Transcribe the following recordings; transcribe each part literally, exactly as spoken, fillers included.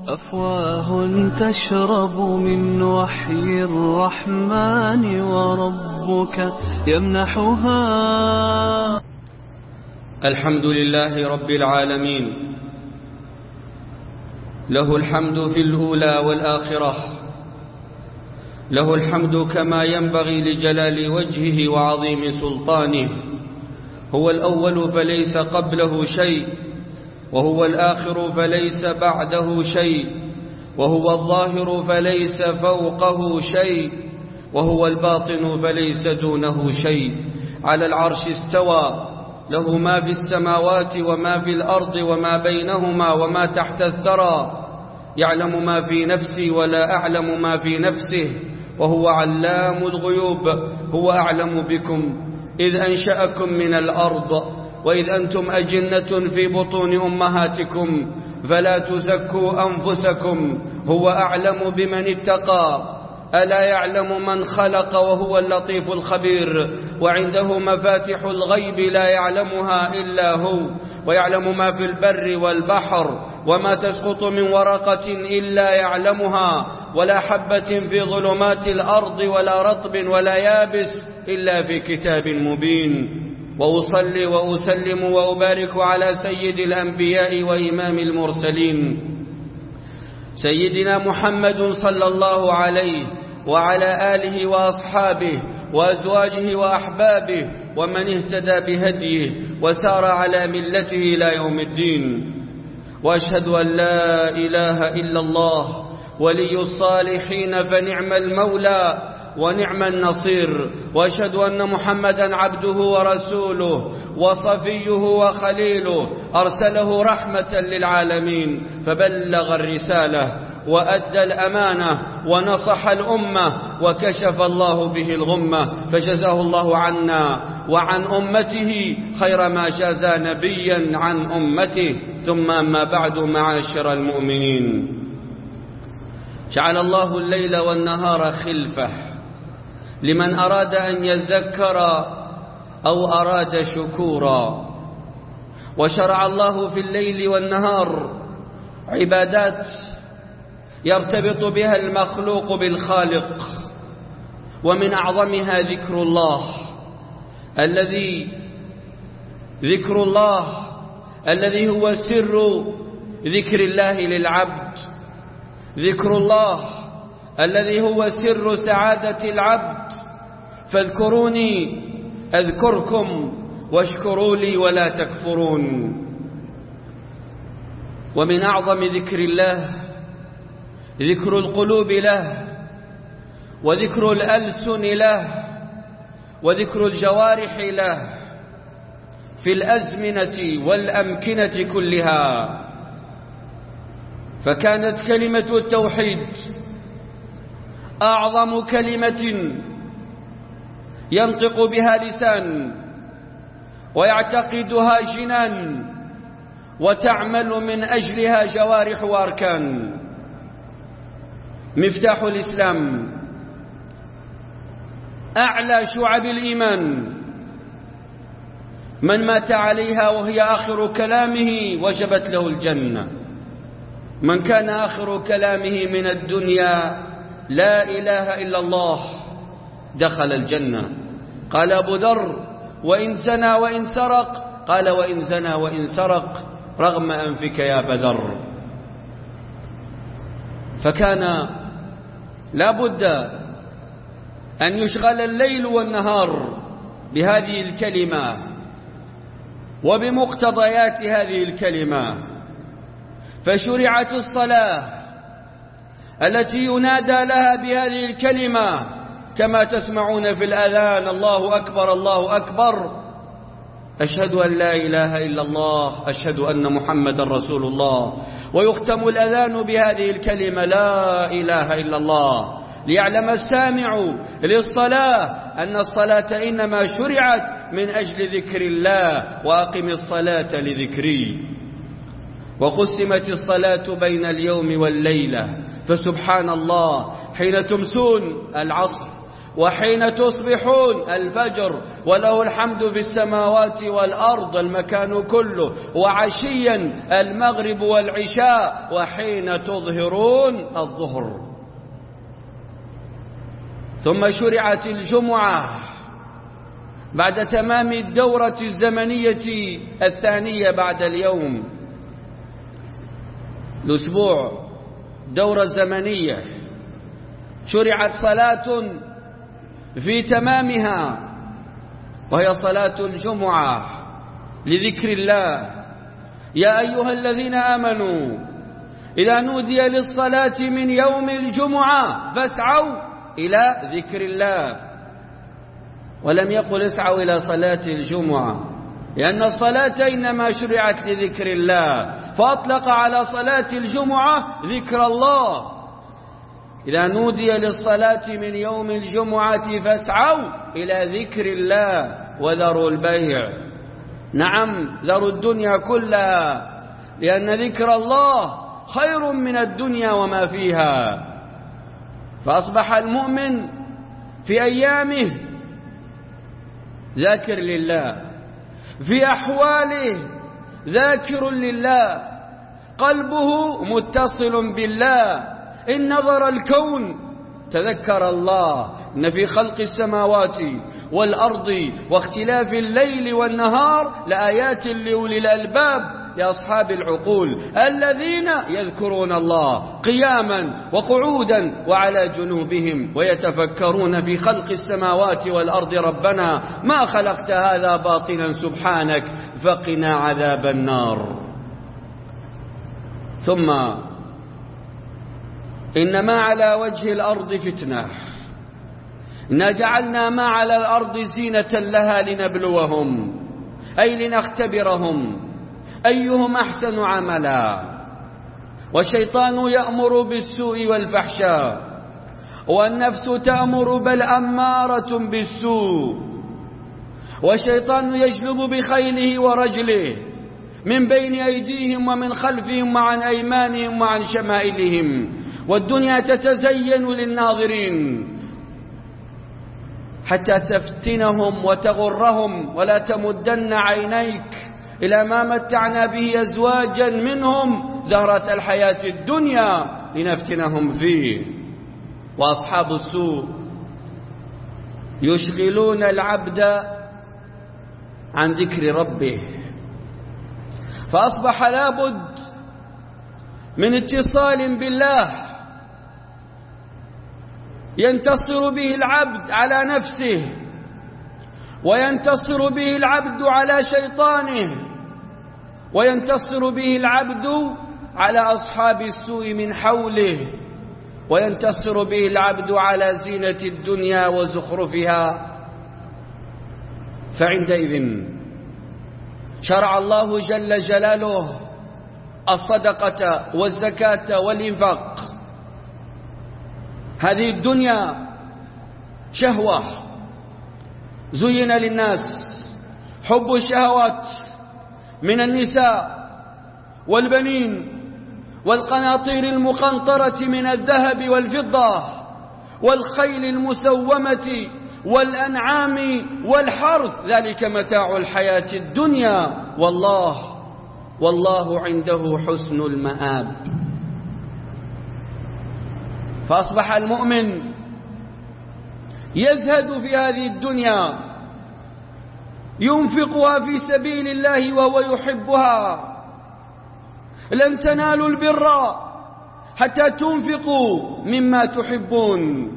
أفواه تشرب من وحي الرحمن وربك يمنحها. الحمد لله رب العالمين، له الحمد في الأولى والآخرة، له الحمد كما ينبغي لجلال وجهه وعظيم سلطانه. هو الأول فليس قبله شيء، وهو الآخر فليس بعده شيء، وهو الظاهر فليس فوقه شيء، وهو الباطن فليس دونه شيء. على العرش استوى، له ما في السماوات وما في الأرض وما بينهما وما تحت الثرى. يعلم ما في نفسي ولا أعلم ما في نفسه، وهو علام الغيوب. هو أعلم بكم إذ أنشأكم من الأرض وإذ أنتم أجنة في بطون أمهاتكم فلا تزكوا أنفسكم، هو أعلم بمن اتقى. ألا يعلم من خلق وهو اللطيف الخبير. وعنده مفاتح الغيب لا يعلمها إلا هو، ويعلم ما في البر والبحر، وما تسقط من ورقة إلا يعلمها، ولا حبة في ظلمات الأرض ولا رطب ولا يابس إلا في كتاب مبين. وأصلي وأسلم وأبارك على سيد الأنبياء وإمام المرسلين سيدنا محمد صلى الله عليه وعلى آله وأصحابه وأزواجه وأحبابه ومن اهتدى بهديه وسار على ملته إلى يوم الدين. وأشهد أن لا إله إلا الله ولي الصالحين فنعم المولى ونعم النصير. وأشهد أن محمدا عبده ورسوله وصفيه وخليله، أرسله رحمة للعالمين فبلغ الرسالة وأدى الأمانة ونصح الأمة وكشف الله به الغمة، فجزاه الله عنا وعن أمته خير ما جزى نبيا عن أمته. ثم أما بعد، معاشر المؤمنين، جعل الله الليل والنهار خلفة لمن أراد أن يذكر أو أراد شكورا. وشرع الله في الليل والنهار عبادات يرتبط بها المخلوق بالخالق، ومن أعظمها ذكر الله الذي ذكر الله الذي هو سر ذكر الله للعبد، ذكر الله الذي هو سر سعادة العبد. فاذكروني أذكركم واشكروا لي ولا تكفرون. ومن أعظم ذكر الله ذكر القلوب له، وذكر الألسن له، وذكر الجوارح له في الأزمنة والأمكنة كلها. فكانت كلمة التوحيد أعظم كلمة ينطق بها لسان ويعتقدها جنان وتعمل من أجلها جوارح وأركان. مفتاح الإسلام، أعلى شعب الإيمان، من مات عليها وهي آخر كلامه وجبت له الجنة. من كان آخر كلامه من الدنيا لا إله إلا الله دخل الجنة. قال أبو ذر: وإن زنى وإن سرق، قال: وإن زنى وإن سرق رغم أنفك يا بذر. فكان لا بد أن يشغل الليل والنهار بهذه الكلمة وبمقتضيات هذه الكلمة. فشرعت الصلاة التي ينادى لها بهذه الكلمة كما تسمعون في الأذان: الله أكبر الله أكبر، أشهد أن لا إله إلا الله، أشهد أن محمد رسول الله. ويختم الأذان بهذه الكلمة: لا إله إلا الله، ليعلم السامع للصلاة أن الصلاة إنما شرعت من أجل ذكر الله، وأقم الصلاة لذكري. وقسمت الصلاة بين اليوم والليلة، فسبحان الله حين تمسون العصر، وحين تصبحون الفجر، وله الحمد في السماوات والأرض المكان كله، وعشيا المغرب والعشاء، وحين تظهرون الظهر. ثم شرعت الجمعة بعد تمام الدورة الزمنية الثانية بعد اليوم. الأسبوع دورة زمنية، شرعت صلاة في تمامها وهي صلاة الجمعة لذكر الله. يا أيها الذين آمنوا إذا نودي للصلاة من يوم الجمعة فاسعوا إلى ذكر الله، ولم يقل اسعوا إلى صلاة الجمعة، لأن الصلاة إنما شرعت لذكر الله، فأطلق على صلاة الجمعة ذكر الله. إذا نودي للصلاة من يوم الجمعة فاسعوا إلى ذكر الله وذروا البيع. نعم، ذروا الدنيا كلها، لأن ذكر الله خير من الدنيا وما فيها. فأصبح المؤمن في أيامه ذاكر لله، في أحواله ذاكر لله، قلبه متصل بالله. إن نظر الكون تذكر الله. إن في خلق السماوات والأرض واختلاف الليل والنهار لآيات لأولي الألباب لأصحاب العقول الذين يذكرون الله قياما وقعودا وعلى جنوبهم ويتفكرون في خلق السماوات والأرض ربنا ما خلقت هذا باطلا سبحانك فقنا عذاب النار. ثم إن ما على وجه الأرض فتنة، إنا جعلنا ما على الأرض زينة لها لنبلوهم، أي لنختبرهم أيهم أحسن عملا. والشيطان يأمر بالسوء والفحشاء، والنفس تأمر بل أمارة بالسوء. والشيطان يجلب بخيله ورجله من بين أيديهم ومن خلفهم وعن أيمانهم وعن شمائلهم، والدنيا تتزين للناظرين حتى تفتنهم وتغرهم. ولا تمدن عينيك إلى ما متعنا به أزواجا منهم زهرة الحياة الدنيا لنفتنهم فيه. وأصحاب السوء يشغلون العبد عن ذكر ربه، فأصبح لابد من اتصال بالله ينتصر به العبد على نفسه، وينتصر به العبد على شيطانه، وينتصر به العبد على أصحاب السوء من حوله، وينتصر به العبد على زينة الدنيا وزخرفها. فعندئذ شرع الله جل جلاله الصدقة والزكاة والإنفاق. هذه الدنيا شهوة، زين للناس حب الشهوات من النساء والبنين والقناطير المقنطرة من الذهب والفضة والخيل المسومة والأنعام والحرث، ذلك متاع الحياة الدنيا، والله والله عنده حسن المآب. فأصبح المؤمن يزهد في هذه الدنيا، ينفقها في سبيل الله وهو يحبها. لن تنالوا البر حتى تنفقوا مما تحبون،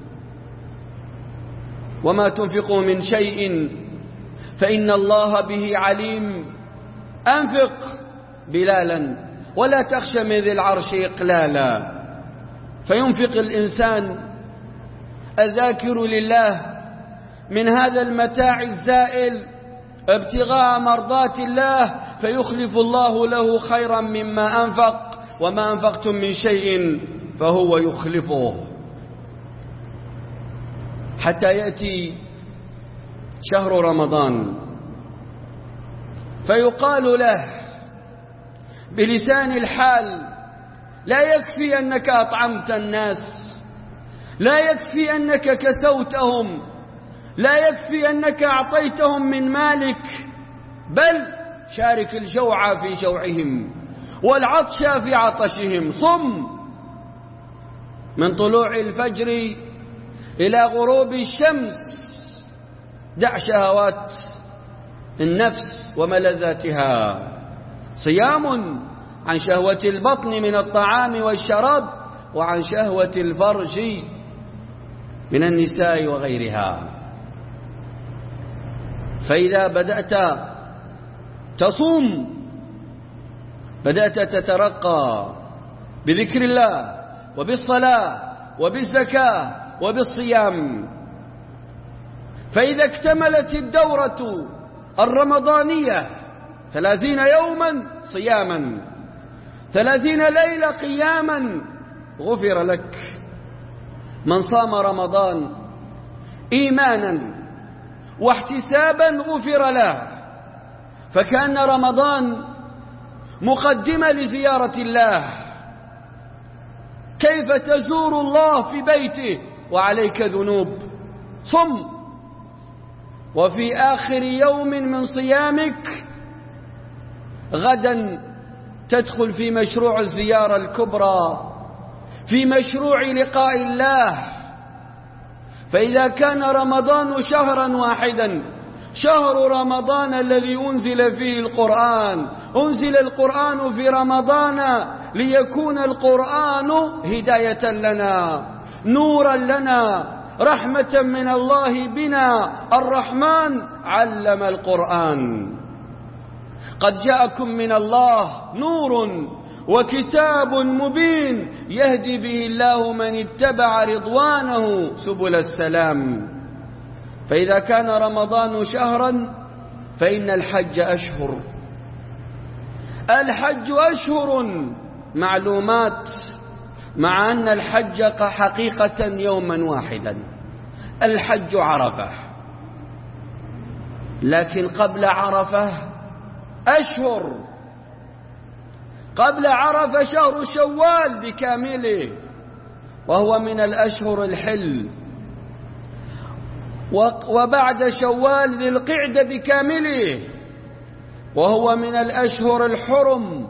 وما تنفقوا من شيء فإن الله به عليم. أنفق بلالا ولا تخش من ذي العرش إقلالا. فينفق الإنسان الذاكر لله من هذا المتاع الزائل ابتغاء مرضات الله، فيخلف الله له خيرا مما أنفق، وما أنفقتم من شيء فهو يخلفه. حتى يأتي شهر رمضان فيقال له بلسان الحال: لا يكفي أنك أطعمت الناس، لا يكفي أنك كسوتهم، لا يكفي أنك أعطيتهم من مالك، بل شارك الجوع في جوعهم والعطش في عطشهم. صم من طلوع الفجر إلى غروب الشمس، دع شهوات النفس وملذاتها. صيام عن شهوة البطن من الطعام والشراب، وعن شهوة الفرج من النساء وغيرها. فإذا بدأت تصوم بدأت تترقى بذكر الله وبالصلاة وبالزكاة وبالصيام. فإذا اكتملت الدورة الرمضانية ثلاثين يوما صياما، ثلاثين ليلة قياما، غفر لك. من صام رمضان إيمانا واحتسابا غفر له. فكأن رمضان مقدمة لزيارة الله. كيف تزور الله في بيته وعليك ذنوب؟ صم، وفي آخر يوم من صيامك غدا تدخل في مشروع الزيارة الكبرى، في مشروع لقاء الله. فإذا كان رمضان شهرا واحدا، شهر رمضان الذي أنزل فيه القرآن، أنزل القرآن في رمضان ليكون القرآن هداية لنا، نورا لنا، رحمة من الله بنا. الرحمن علم القرآن. قد جاءكم من الله نور وكتاب مبين يهدي به الله من اتبع رضوانه سبل السلام. فإذا كان رمضان شهرا فإن الحج أشهر. الحج أشهر معلومات، مع أن الحج حقيقة يوما واحدا. الحج عرفة، لكن قبل عرفة أشهر. قبل عرفة شهر شوال بكامله، وهو من الأشهر الحل. وبعد شوال ذي القعدة بكامله، وهو من الأشهر الحرم.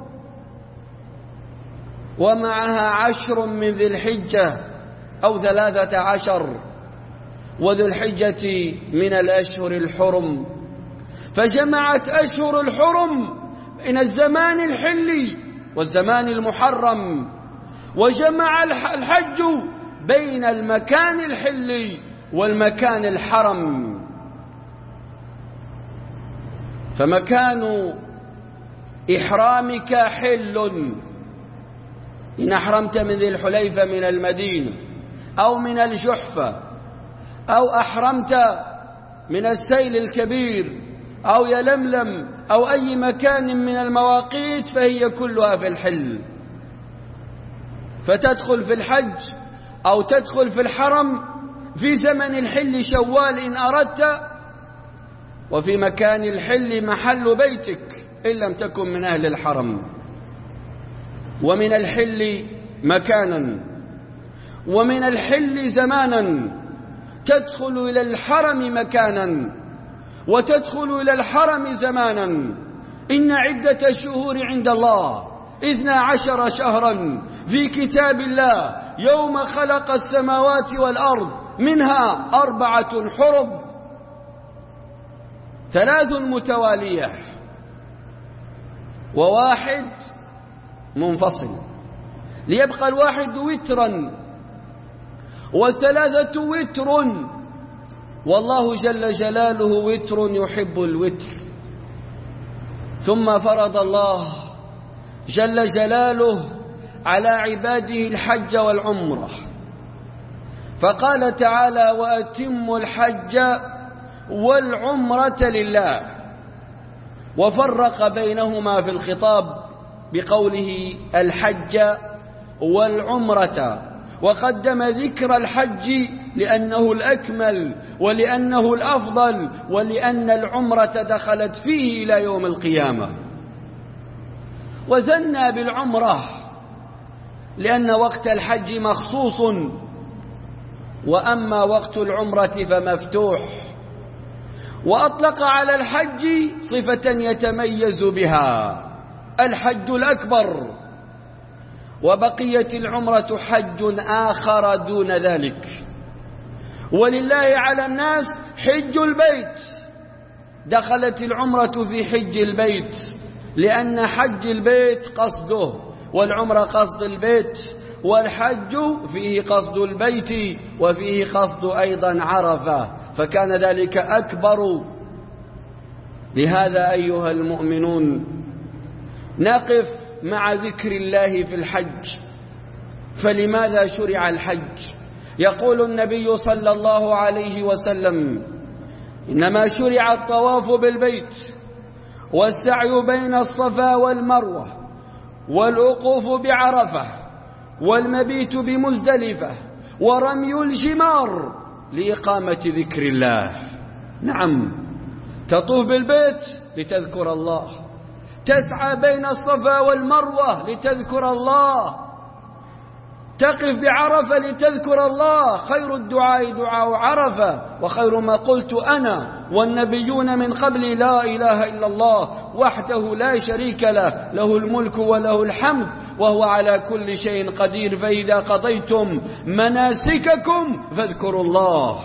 ومعها عشر من ذي الحجة أو ثلاثة عشر، وذي الحجة من الأشهر الحرم. فجمعت أشهر الحرم بين الزمان الحلي والزمان المحرم، وجمع الحج بين المكان الحلي والمكان الحرم. فمكان إحرامك حل إن أحرمت من ذي الحليفة من المدينة أو من الجحفة، أو أحرمت من السيل الكبير أو يلملم أو أي مكان من المواقيت، فهي كلها في الحل. فتدخل في الحج أو تدخل في الحرم في زمن الحل شوال إن أردت، وفي مكان الحل محل بيتك إن لم تكن من أهل الحرم. ومن الحل مكانا ومن الحل زمانا، تدخل إلى الحرم مكانا وتدخل إلى الحرم زمانا. إن عدة الشهور عند الله اثنا عشر شهرا في كتاب الله يوم خلق السماوات والأرض، منها أربعة حرم، ثلاث متوالية وواحد منفصل، ليبقى الواحد وترا والثلاثة وتر، والله جل جلاله وتر يحب الوتر. ثم فرض الله جل جلاله على عباده الحج والعمرة، فقال تعالى: وأتموا الحج والعمرة لله، وفرق بينهما في الخطاب بقوله الحج والعمرة، وقدم ذكر الحج لأنه الأكمل ولأنه الأفضل، ولأن العمرة دخلت فيه إلى يوم القيامة. وثنى بالعمرة لأن وقت الحج مخصوص، وأما وقت العمرة فمفتوح. وأطلق على الحج صفة يتميز بها، الحج الأكبر، وبقيت العمرة حج آخر دون ذلك. ولله على الناس حج البيت، دخلت العمرة في حج البيت لأن حج البيت قصده، والعمرة قصد البيت، والحج فيه قصد البيت وفيه قصد أيضا عرفة، فكان ذلك أكبر. لهذا أيها المؤمنون نقف مع ذكر الله في الحج. فلماذا شرع الحج؟ يقول النبي صلى الله عليه وسلم: إنما شرع الطواف بالبيت والسعي بين الصفا والمروة والوقوف بعرفة والمبيت بمزدلفة ورمي الجمار لإقامة ذكر الله. نعم، تطوف بالبيت لتذكر الله، تسعى بين الصفا والمروة لتذكر الله، تقف بعرفة لتذكر الله. خير الدعاء دعاء عرفة، وخير ما قلت أنا والنبيون من قبل: لا إله إلا الله وحده لا شريك له، له الملك وله الحمد وهو على كل شيء قدير. فإذا قضيتم مناسككم فاذكروا الله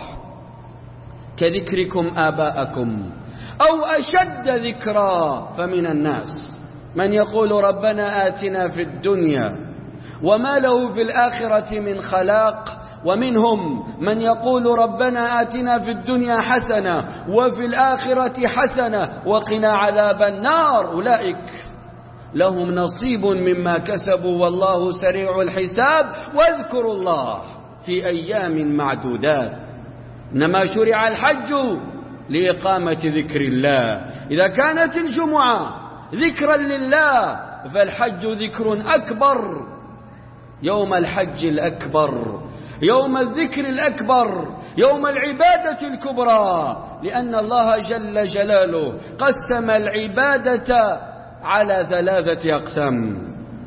كذكركم آباءكم أو أشد ذكرا. فمن الناس من يقول ربنا آتنا في الدنيا وما له في الآخرة من خلاق، ومنهم من يقول ربنا آتنا في الدنيا حسنة وفي الآخرة حسنة وقنا عذاب النار. أولئك لهم نصيب مما كسبوا والله سريع الحساب. واذكروا الله في أيام معدودات. إنما شرع الحج لإقامة ذكر الله. إذا كانت الجمعة ذكرا لله فالحج ذكر أكبر، يوم الحج الأكبر، يوم الذكر الأكبر، يوم العبادة الكبرى، لأن الله جل جلاله قسم العبادة على ثلاثة أقسام: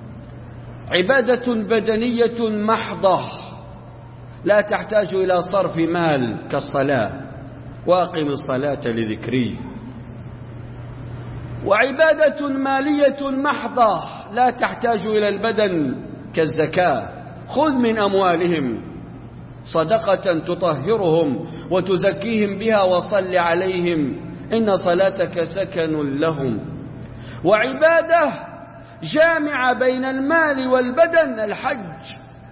عبادة بدنية محضة لا تحتاج إلى صرف مال كالصلاة وأقم الصلاة لذكري، وعبادة مالية محضة لا تحتاج إلى البدن كالزكاة، خذ من أموالهم صدقة تطهرهم وتزكيهم بها وصل عليهم إن صلاتك سكن لهم. وعبادة جامعة بين المال والبدن الحج.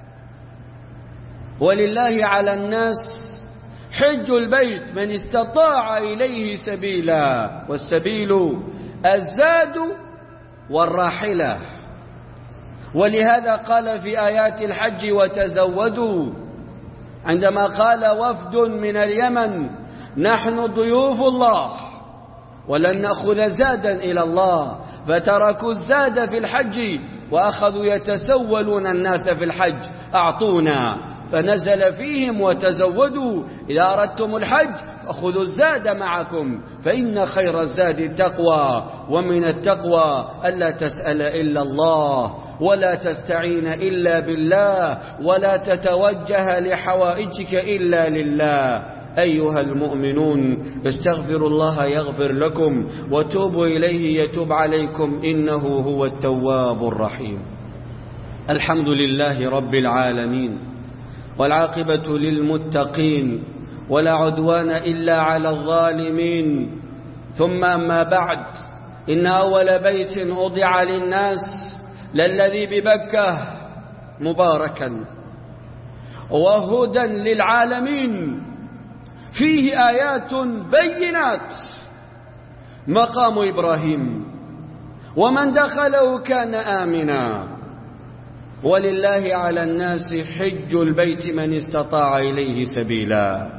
ولله على الناس حج البيت من استطاع إليه سبيلا، والسبيل الزاد والراحلة. ولهذا قال في آيات الحج: وتزودوا، عندما قال وفد من اليمن: نحن ضيوف الله ولن نأخذ زادا إلى الله، فتركوا الزاد في الحج وأخذوا يتسولون الناس في الحج: أعطونا. فنزل فيهم: وتزودوا، إذا أردتم الحج فخذوا الزاد معكم، فإن خير الزاد التقوى، ومن التقوى ألا تسأل إلا الله ولا تستعين إلا بالله ولا تتوجه لحوائجك إلا لله. أيها المؤمنون استغفروا الله يغفر لكم وتوبوا إليه يتوب عليكم إنه هو التواب الرحيم. الحمد لله رب العالمين، والعاقبة للمتقين، ولا عدوان إلا على الظالمين. ثم أما بعد، إن أول بيت أضع للناس للذي ببكة مباركا وهدى للعالمين، فيه آيات بينات، مقام إبراهيم ومن دخله كان آمنا. ولله على الناس حج البيت من استطاع إليه سبيلا.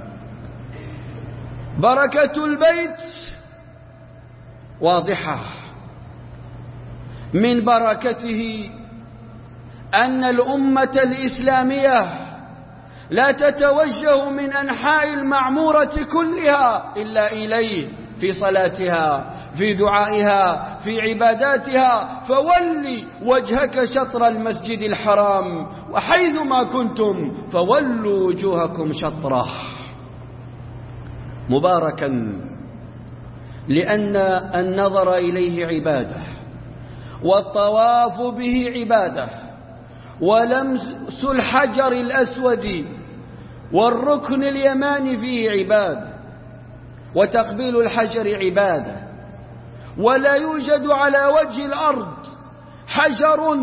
بركة البيت واضحة، من بركته أن الأمة الإسلامية لا تتوجه من أنحاء المعمورة كلها إلا إليه في صلاتها، في دعائها في عباداتها فول وجهك شطر المسجد الحرام وحيثما كنتم فولوا وجوهكم شطره. مباركا لأن النظر إليه عبادة، والطواف به عبادة، ولمس الحجر الأسود والركن اليماني فيه عبادة، وتقبيل الحجر عبادة. ولا يوجد على وجه الأرض حجر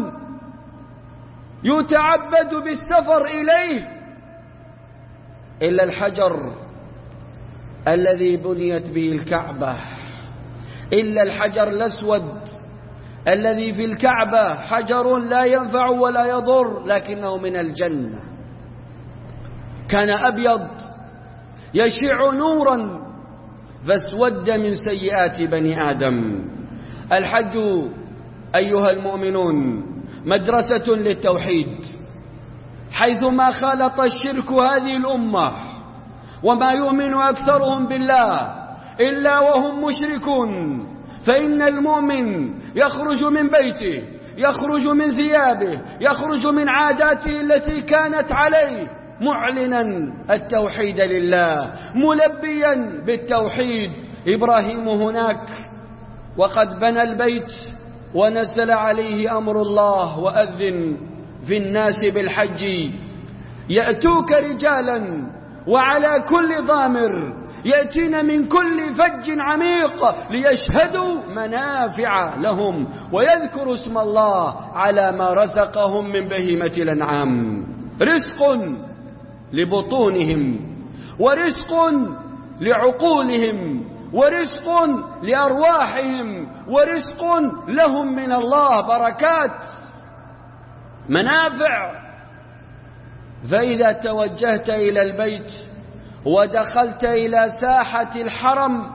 يتعبد بالسفر إليه إلا الحجر الذي بنيت به الكعبة، إلا الحجر الأسود الذي في الكعبة، حجر لا ينفع ولا يضر لكنه من الجنة، كان أبيض يشع نورا فاسود من سيئات بني آدم. الحج أيها المؤمنون مدرسة للتوحيد، حيثما خالط الشرك هذه الأمة وما يؤمن أكثرهم بالله إلا وهم مشركون، فإن المؤمن يخرج من بيته، يخرج من ثيابه، يخرج من عاداته التي كانت عليه معلنا التوحيد لله، ملبيا بالتوحيد. إبراهيم هناك وقد بنى البيت ونزل عليه أمر الله وأذن في الناس بالحج يأتوك رجالا وعلى كل ضامر يأتين من كل فج عميق ليشهدوا منافع لهم ويذكروا اسم الله على ما رزقهم من بهيمة الأنعام، رزق لبطونهم ورزق لعقولهم ورزق لأرواحهم ورزق لهم من الله، بركات منافع. فإذا توجهت إلى البيت ودخلت إلى ساحة الحرم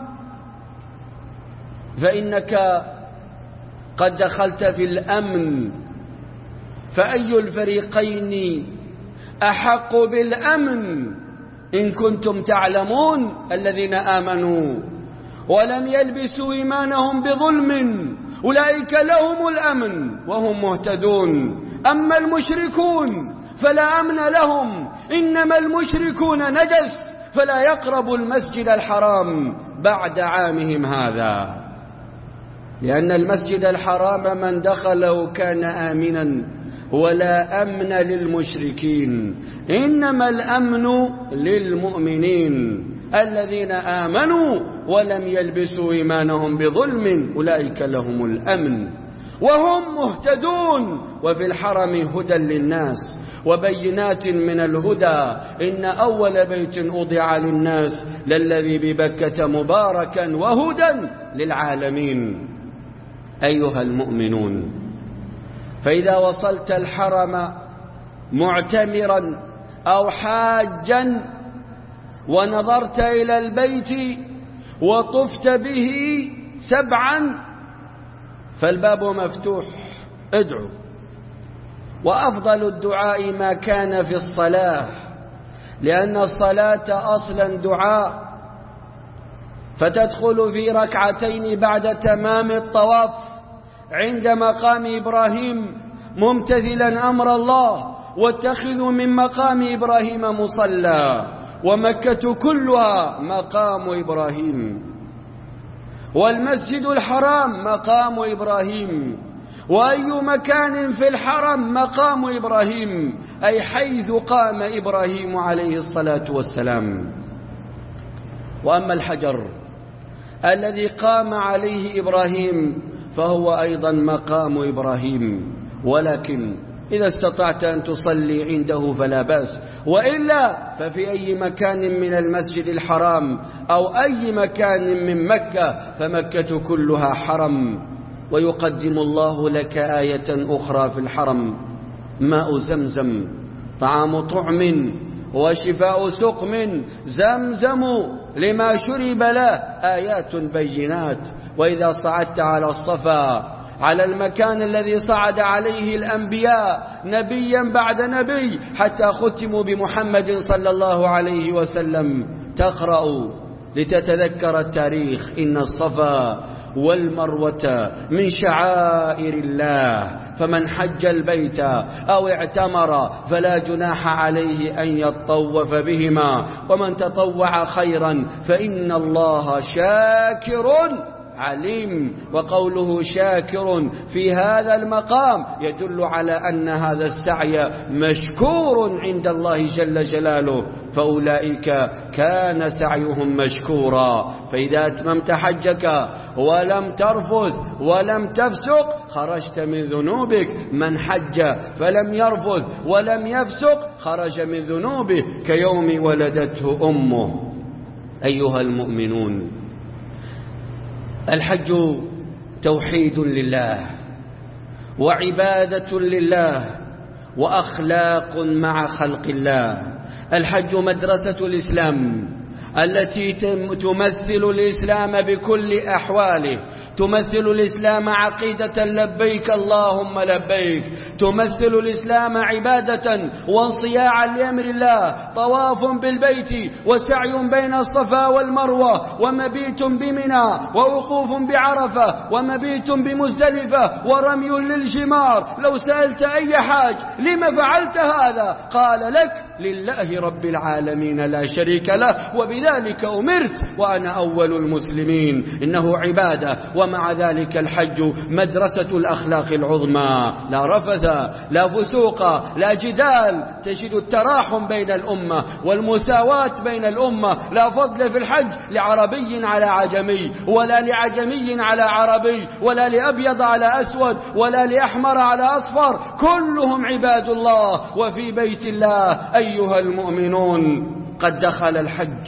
فإنك قد دخلت في الأمن، فأي الفريقين أحق بالأمن إن كنتم تعلمون؟ الذين آمنوا ولم يلبسوا إيمانهم بظلم أولئك لهم الأمن وهم مهتدون. أما المشركون فلا أمن لهم، إنما المشركون نجس فلا يقربوا المسجد الحرام بعد عامهم هذا، لأن المسجد الحرام من دخله كان آمنا ولا أمن للمشركين، إنما الأمن للمؤمنين الذين آمنوا ولم يلبسوا إيمانهم بظلم أولئك لهم الأمن وهم مهتدون. وفي الحرم هدى للناس وبينات من الهدى، إن أول بيت أضع للناس للذي ببكة مباركا وهدى للعالمين. أيها المؤمنون، فإذا وصلت الحرم معتمرا أو حاجا ونظرت إلى البيت وطفت به سبعا فالباب مفتوح، ادعو. وأفضل الدعاء ما كان في الصلاة، لأن الصلاة أصلا دعاء، فتدخل في ركعتين بعد تمام الطواف عند مقام إبراهيم ممتثلا أمر الله، واتخذوا من مقام إبراهيم مصلى، ومكة كلها مقام إبراهيم، والمسجد الحرام مقام إبراهيم، وأي مكان في الحرم مقام إبراهيم، أي حيث قام إبراهيم عليه الصلاة والسلام. وأما الحجر الذي قام عليه إبراهيم فهو أيضا مقام إبراهيم، ولكن إذا استطعت أن تصلي عنده فلا بأس، وإلا ففي أي مكان من المسجد الحرام أو أي مكان من مكة، فمكة كلها حرم. ويقدم الله لك آية أخرى في الحرم: ماء زمزم طعام طعم وشفاء سقم، زمزم لما شرب له، آيات بينات. وإذا صعدت على الصفا، على المكان الذي صعد عليه الأنبياء نبيا بعد نبي حتى ختموا بمحمد صلى الله عليه وسلم، تقرأ لتتذكر التاريخ: إن الصفا والمروة من شعائر الله، فمن حج البيت أو اعتمر فلا جناح عليه أن يطوف بهما، ومن تطوع خيرا فإن الله شاكر عليم. وقوله شاكر في هذا المقام يدل على أن هذا السعي مشكور عند الله جل جلاله، فأولئك كان سعيهم مشكورا. فإذا أتممت حجك ولم ترفث ولم تفسق خرجت من ذنوبك. من حج فلم يرفث ولم يفسق خرج من ذنوبه كيوم ولدته أمه. أيها المؤمنون، الحج توحيد لله وعبادة لله وأخلاق مع خلق الله. الحج مدرسة الإسلام التي تمثل الإسلام بكل أحواله، تمثل الإسلام عقيدة لبيك اللهم لبيك، تمثل الإسلام عبادة وانصياعا لأمر الله، طواف بالبيت وسعي بين الصفا والمروة ومبيت بمنى ووقوف بعرفة ومبيت بمزدلفة ورمي للجمار. لو سألت أي حاج لما فعلت هذا قال لك لله رب العالمين لا شريك له وبذلك أمرت وأنا أول المسلمين. إنه عبادة، ومع ذلك الحج مدرسة الأخلاق العظمى، لا رفث لا فسوق لا جدال، تجد التراحم بين الأمة والمساواة بين الأمة، لا فضل في الحج لعربي على عجمي ولا لعجمي على عربي ولا لأبيض على أسود ولا لأحمر على أصفر، كلهم عباد الله وفي بيت الله. أيها المؤمنون، قد دخل الحج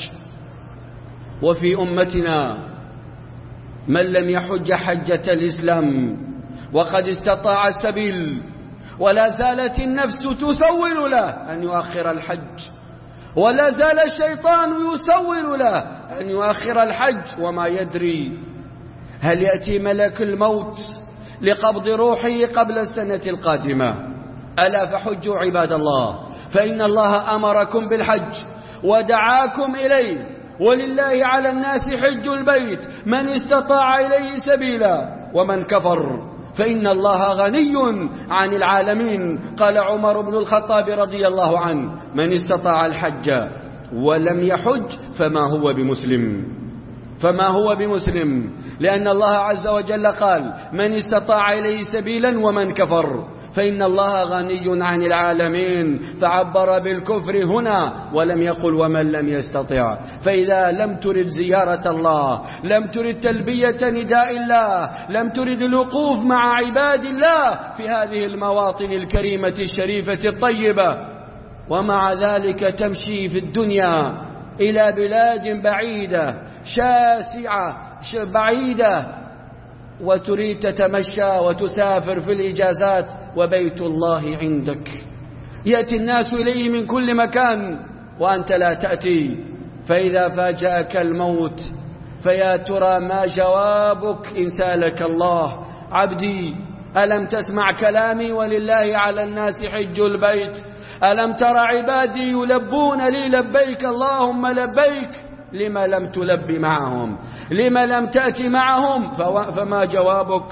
وفي أمتنا من لم يحج حجة الإسلام وقد استطاع السبيل، ولا زالت النفس تسول له أن يؤخر الحج، ولا زال الشيطان يسول له أن يؤخر الحج، وما يدري هل يأتي ملك الموت لقبض روحه قبل السنة القادمة. ألا فحجوا عباد الله، فإن الله أمركم بالحج ودعاكم إليه، ولله على الناس حج البيت من استطاع إليه سبيلا، ومن كفر فإن الله غني عن العالمين. قال عمر بن الخطاب رضي الله عنه: من استطاع الحج ولم يحج فما هو بمسلم، فما هو بمسلم، لأن الله عز وجل قال: من استطاع إليه سبيلا، ومن كفر فإن الله غني عن العالمين، فعبر بالكفر هنا ولم يقل ومن لم يستطع. فإذا لم ترد زيارة الله، لم ترد تلبية نداء الله، لم ترد الوقوف مع عباد الله في هذه المواطن الكريمة الشريفة الطيبة، ومع ذلك تمشي في الدنيا إلى بلاد بعيدة شاسعة بعيدة وتريد تتمشى وتسافر في الإجازات وبيت الله عندك، يأتي الناس إليه من كل مكان وأنت لا تأتي. فإذا فاجأك الموت فيا ترى ما جوابك إن سألك الله: عبدي ألم تسمع كلامي ولله على الناس حج البيت؟ ألم ترى عبادي يلبون لي لبيك اللهم لبيك؟ لما لم تلب معهم؟ لما لم تأتي معهم؟ فما جوابك؟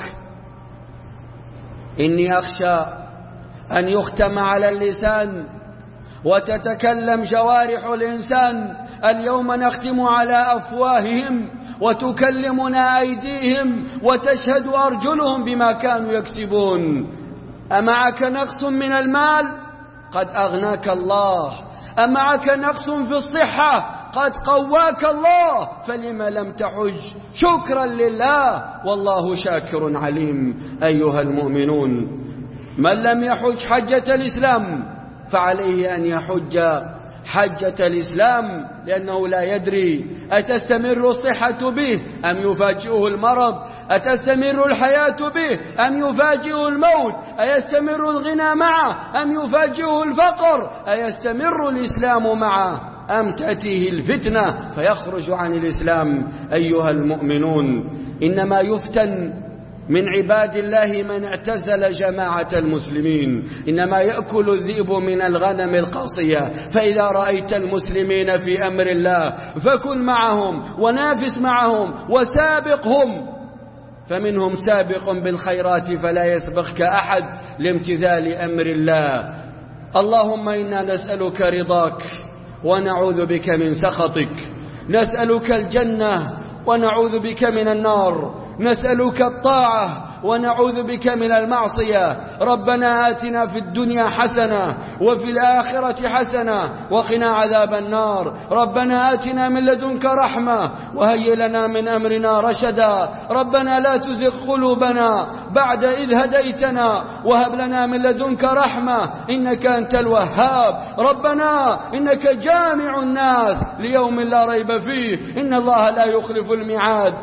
إني أخشى أن يختم على اللسان وتتكلم جوارح الإنسان. اليوم نختم على أفواههم وتكلمنا أيديهم وتشهد أرجلهم بما كانوا يكسبون. أمعك نقص من المال؟ قد أغناك الله. أمعك نقص في الصحة؟ قد قواك الله، فلم لم تحج؟ شكرا لله والله شاكر عليم. أيها المؤمنون، من لم يحج حجة الإسلام فعليه أن يحج حجة الإسلام، لأنه لا يدري أتستمر الصحة به أم يفاجئه المرض، أتستمر الحياة به أم يفاجئه الموت، أيستمر الغنى معه أم يفاجئه الفقر، أيستمر الإسلام معه أم تأتيه الفتنة فيخرج عن الإسلام. أيها المؤمنون، إنما يفتن من عباد الله من اعتزل جماعة المسلمين، إنما يأكل الذئب من الغنم القاصية. فإذا رأيت المسلمين في أمر الله فكن معهم ونافس معهم وسابقهم فمنهم سابق بالخيرات فلا يسبقك أحد لامتثال أمر الله. اللهم إنا نسألك رضاك ونعوذ بك من سخطك، نسألك الجنة ونعوذ بك من النار، نسألك الطاعة ونعوذ بك من المعصية. ربنا آتنا في الدنيا حسنة وفي الآخرة حسنة وقنا عذاب النار. ربنا آتنا من لدنك رحمة وهيئ لنا من أمرنا رشدا. ربنا لا تزغ قلوبنا بعد إذ هديتنا وهب لنا من لدنك رحمة إنك أنت الوهاب. ربنا إنك جامع الناس ليوم لا ريب فيه، إن الله لا يخلف الميعاد.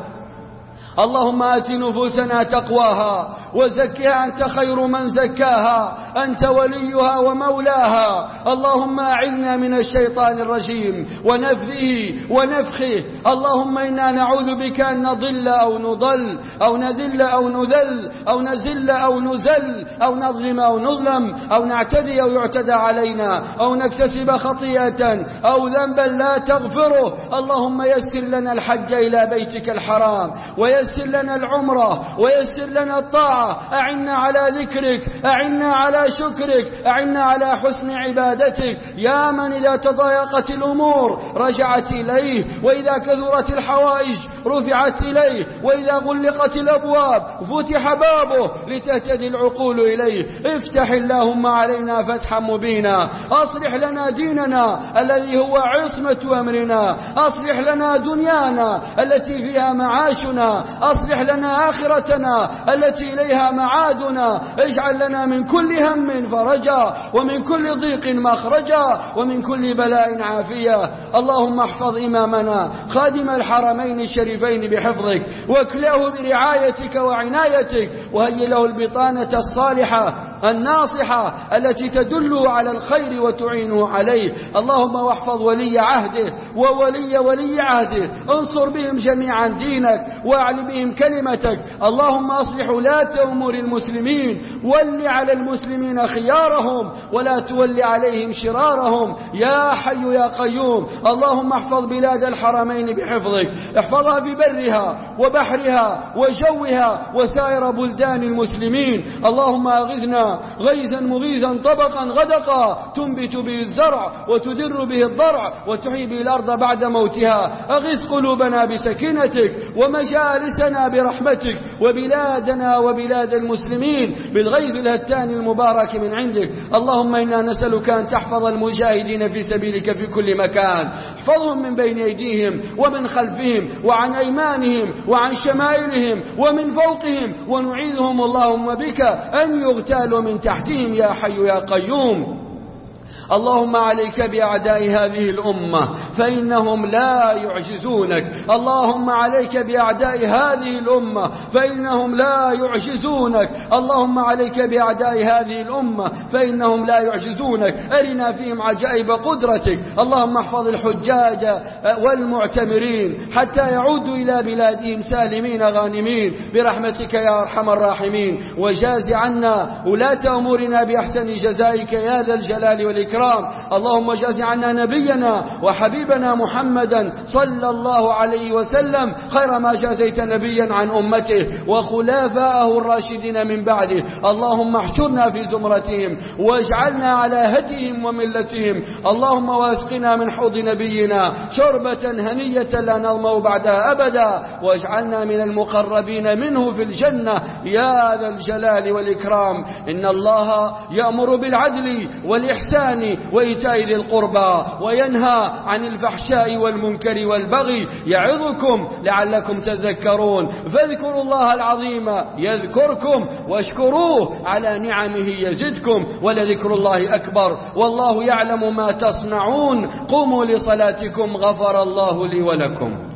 اللهم آت نفوسنا تقواها وزكها أنت خير من زكاها، أنت وليها ومولاها. اللهم أعذنا من الشيطان الرجيم ونفذه ونفخه. اللهم إنا نعوذ بك أن نضل أو نضل أو نذل أو نذل أو نزل أو نزل أو نظلم أو نظلم أو نعتدي أو يعتدى علينا أو نكتسب خطيئة أو ذنبا لا تغفره. اللهم يسر لنا الحج إلى بيتك الحرام ويسر لنا العمرة ويسر لنا الطاعة. أعنا على ذكرك، أعنا على شكرك، أعنا على حسن عبادتك، يا من إذا تضايقت الأمور رجعت إليه، وإذا كثرت الحوائج رفعت إليه، وإذا غلقت الأبواب فتح بابه لتهتدي العقول إليه. افتح اللهم علينا فتحا مبينا. أصلح لنا ديننا الذي هو عصمة أمرنا، أصلح لنا دنيانا التي فيها معاشنا، أصلح لنا آخرتنا التي إليها معادنا. اجعل لنا من كل هم فرجا ومن كل ضيق مخرجا ومن كل بلاء عافية. اللهم احفظ إمامنا خادم الحرمين الشريفين بحفظك، واكله برعايتك وعنايتك، وهيئ له البطانة الصالحة الناصحة التي تدل على الخير وتعينه عليه. اللهم واحفظ ولي عهده وولي ولي عهده، انصر بهم جميعا دينك واعل بهم كلمتك. اللهم أصلح ولاة أمور المسلمين، ول على المسلمين خيارهم ولا تول عليهم شرارهم يا حي يا قيوم. اللهم احفظ بلاد الحرمين بحفظك، احفظها ببرها وبحرها وجوها وسائر بلدان المسلمين. اللهم أغثنا غيثا مغيثا طبقا غدقا تنبت به الزرع وتدر به الضرع وتحيي به الأرض بعد موتها. أغث قلوبنا بسكينتك ومجالسنا برحمتك وبلادنا وبلاد المسلمين بالغيث الهتان المبارك من عندك. اللهم إنا نسألك أن تحفظ المجاهدين في سبيلك في كل مكان، احفظهم من بين أيديهم ومن خلفهم وعن أيمانهم وعن شمائلهم ومن فوقهم، ونعيذهم اللهم بك أن يغتالوا من تحتهم يا حي يا قيوم. اللهم عليك بأعداء هذه الأمة فإنهم لا يعجزونك. اللهم عليك بأعداء هذه الأمة فإنهم لا يعجزونك. اللهم عليك بأعداء هذه الأمة فإنهم لا يعجزونك. أرنا فيهم عجائب قدرتك. اللهم احفظ الحجاج والمعتمرين حتى يعودوا إلى بلادهم سالمين غانمين برحمتك يا أرحم الراحمين. وجاز عنا ولاة أمورنا بأحسن جزائك يا ذا الجلال والإكرام. اللهم جاز عنا نبينا وحبيبنا محمدا صلى الله عليه وسلم خير ما جازيت نبيا عن أمته وخلافائه الراشدين من بعده. اللهم احشرنا في زمرتهم واجعلنا على هديهم وملتهم. اللهم واسقنا من حوض نبينا شربة هنية لا نظمأ بعدها أبدا، واجعلنا من المقربين منه في الجنة يا ذا الجلال والإكرام. إن الله يأمر بالعدل والإحسان وإيتاء ذي القربى وينهى عن الفحشاء والمنكر والبغي يعظكم لعلكم تذكرون. فاذكروا الله العظيم يذكركم واشكروه على نعمه يزدكم ولذكر الله أكبر والله يعلم ما تصنعون. قوموا لصلاتكم غفر الله لي ولكم.